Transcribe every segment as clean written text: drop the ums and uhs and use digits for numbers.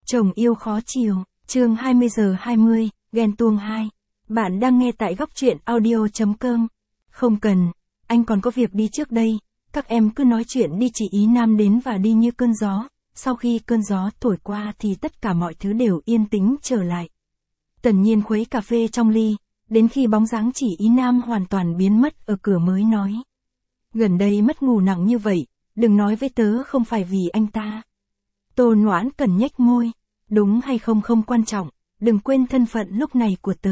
Chồng yêu khó chiều, chương 20:20, ghen tuông 2. Bạn đang nghe tại góc truyện audio.com. Không cần, anh còn có việc đi trước đây, các em cứ nói chuyện đi, chị Ý Nam đến và đi như cơn gió, sau khi cơn gió thổi qua thì tất cả mọi thứ đều yên tĩnh trở lại. Tần Nhiên khuấy cà phê trong ly, đến khi bóng dáng chị Ý Nam hoàn toàn biến mất ở cửa mới nói. Gần đây mất ngủ nặng như vậy, đừng nói với tớ không phải vì anh ta. Tô Noãn cần nhếch môi, đúng hay không không quan trọng, đừng quên thân phận lúc này của tớ.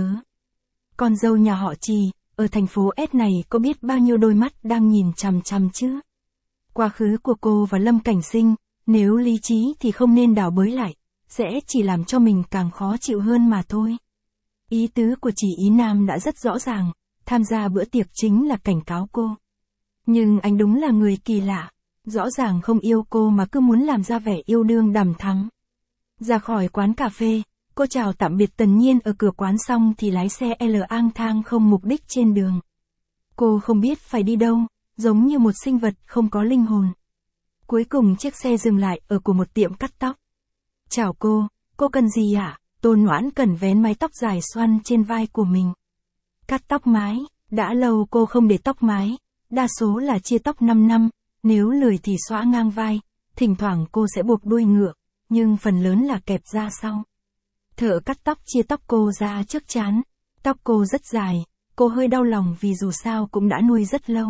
Con dâu nhà họ Trì, ở thành phố S này có biết bao nhiêu đôi mắt đang nhìn chằm chằm chứ. Quá khứ của cô và Lâm Cảnh Sinh, nếu lý trí thì không nên đào bới lại, sẽ chỉ làm cho mình càng khó chịu hơn mà thôi. Ý tứ của chị Ý Nam đã rất rõ ràng, tham gia bữa tiệc chính là cảnh cáo cô. Nhưng anh đúng là người kỳ lạ, rõ ràng không yêu cô mà cứ muốn làm ra vẻ yêu đương đằm thắm. Ra khỏi quán cà phê, cô chào tạm biệt Tần Nhiên ở cửa quán xong thì lái xe lang thang không mục đích trên đường. Cô không biết phải đi đâu, giống như một sinh vật không có linh hồn. Cuối cùng chiếc xe dừng lại ở của một tiệm cắt tóc. Chào cô cần gì ạ? Tô Noãn cần vén mái tóc dài xoăn trên vai của mình. Cắt tóc mái, đã lâu cô không để tóc mái, đa số là chia tóc 5 năm, nếu lười thì xõa ngang vai, thỉnh thoảng cô sẽ buộc đuôi ngựa, nhưng phần lớn là kẹp ra sau. Thợ cắt tóc chia tóc cô ra trước trán, tóc cô rất dài, cô hơi đau lòng vì dù sao cũng đã nuôi rất lâu.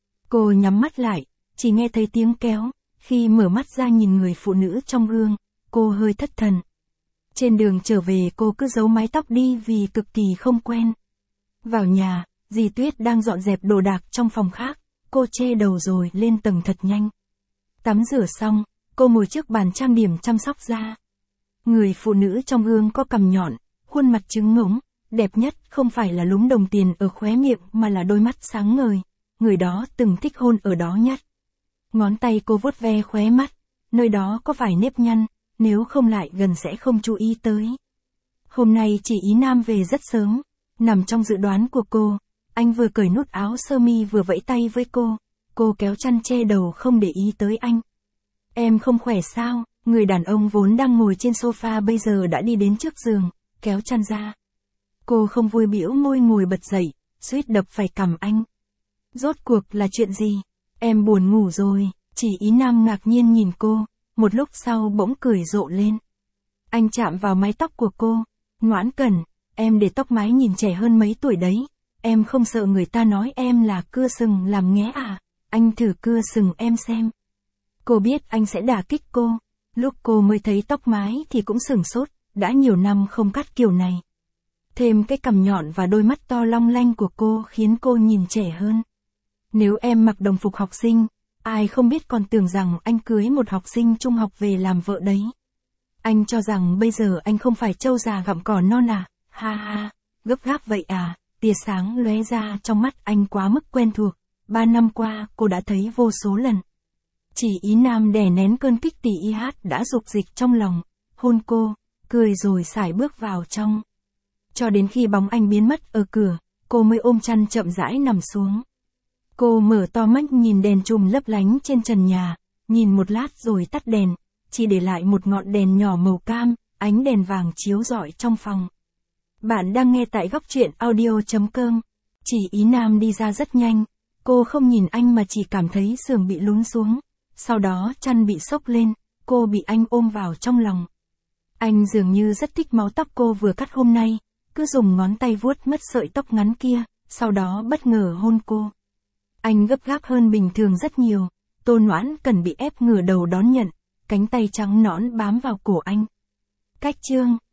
Cô nhắm mắt lại, chỉ nghe thấy tiếng kéo, khi mở mắt ra nhìn người phụ nữ trong gương, cô hơi thất thần. Trên đường trở về cô cứ giấu mái tóc đi vì cực kỳ không quen. Vào nhà, dì Tuyết đang dọn dẹp đồ đạc trong phòng khác, cô che đầu rồi lên tầng thật nhanh. Tắm rửa xong, cô ngồi trước bàn trang điểm chăm sóc da. Người phụ nữ trong gương có cằm nhọn, khuôn mặt trứng ngỗng, đẹp nhất không phải là lúm đồng tiền ở khóe miệng mà là đôi mắt sáng ngời, người đó từng thích hôn ở đó nhất. Ngón tay cô vuốt ve khóe mắt, nơi đó có vài nếp nhăn, nếu không lại gần sẽ không chú ý tới. Hôm nay chị Ý Nam về rất sớm, nằm trong dự đoán của cô, anh vừa cởi nút áo sơ mi vừa vẫy tay với cô kéo chăn che đầu không để ý tới anh. Em không khỏe sao? Người đàn ông vốn đang ngồi trên sofa bây giờ đã đi đến trước giường, kéo chăn ra. Cô không vui bĩu môi ngồi bật dậy, suýt đập phải cằm anh. Rốt cuộc là chuyện gì? Em buồn ngủ rồi, chị Ý Nam ngạc nhiên nhìn cô, một lúc sau bỗng cười rộ lên. Anh chạm vào mái tóc của cô, Noãn Cẩn, em để tóc mái nhìn trẻ hơn mấy tuổi đấy, em không sợ người ta nói em là cưa sừng làm nghé à, anh thử cưa sừng em xem. Cô biết anh sẽ đả kích cô. Lúc cô mới thấy tóc mái thì cũng sửng sốt, đã nhiều năm không cắt kiểu này. Thêm cái cằm nhọn và đôi mắt to long lanh của cô khiến cô nhìn trẻ hơn. Nếu em mặc đồng phục học sinh, ai không biết còn tưởng rằng anh cưới một học sinh trung học về làm vợ đấy. Anh cho rằng bây giờ anh không phải trâu già gặm cỏ non à, ha ha, gấp gáp vậy à, tia sáng lóe ra trong mắt anh quá mức quen thuộc, 3 năm qua cô đã thấy vô số lần. Chị Ý Nam đè nén cơn kích tỉ y hát đã dục dịch trong lòng, hôn cô, cười rồi sải bước vào trong. Cho đến khi bóng anh biến mất ở cửa, cô mới ôm chăn chậm rãi nằm xuống. Cô mở to mắt nhìn đèn chùm lấp lánh trên trần nhà, nhìn một lát rồi tắt đèn, chỉ để lại một ngọn đèn nhỏ màu cam, ánh đèn vàng chiếu rọi trong phòng. Bạn đang nghe tại góc truyện audio.com. Chị Ý Nam đi ra rất nhanh, cô không nhìn anh mà chỉ cảm thấy sườn bị lún xuống. Sau đó chăn bị xốc lên, cô bị anh ôm vào trong lòng. Anh dường như rất thích mái tóc cô vừa cắt hôm nay, cứ dùng ngón tay vuốt mất sợi tóc ngắn kia, sau đó bất ngờ hôn cô. Anh gấp gáp hơn bình thường rất nhiều, Tô Noãn Cần bị ép ngửa đầu đón nhận, cánh tay trắng nõn bám vào cổ anh. Cách chương